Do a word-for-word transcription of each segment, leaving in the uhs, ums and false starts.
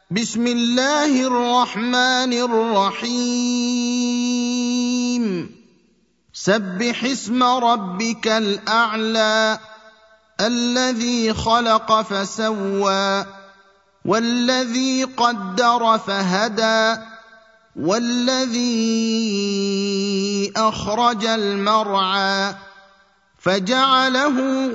بسم الله الرحمن الرحيم سبح اسم ربك الأعلى الذي خلق فسوى والذي قدر فهدى والذي أخرج المرعى فجعله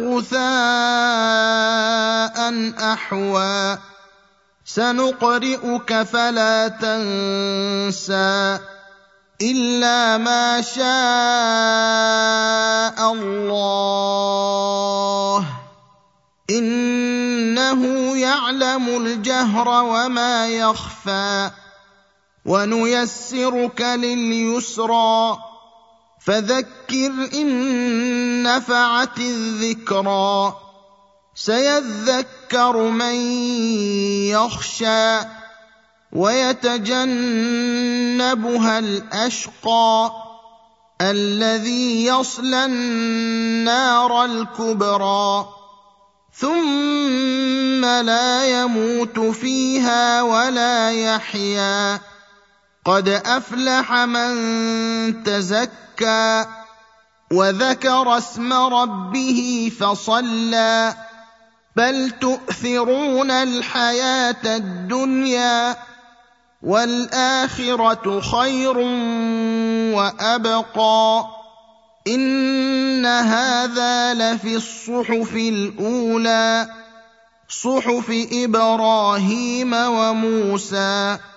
غثاء أحوى سنقرئك فلا تنسى إلا ما شاء الله إنه يعلم الجهر وما يخفى ونيسرك لليسرى فذكر إن نفعت الذكرى سيذكر من يخشى ويتجنبها الأشقى الذي يصلى النار الكبرى ثم لا يموت فيها ولا يحيا قد أفلح من تزكى وذكر اسم ربه فصلى بل تؤثرون الحياة الدنيا والآخرة خير وأبقى إن هذا لفي الصحف الأولى صحف إبراهيم وموسى